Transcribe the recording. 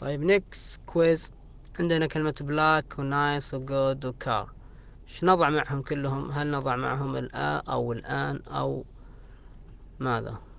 طيب next quiz. عندنا كلمة black ونايس وجود وكار. ايش نضع معهم كلهم؟ هل نضع معهم الآ أو الآن أو ماذا؟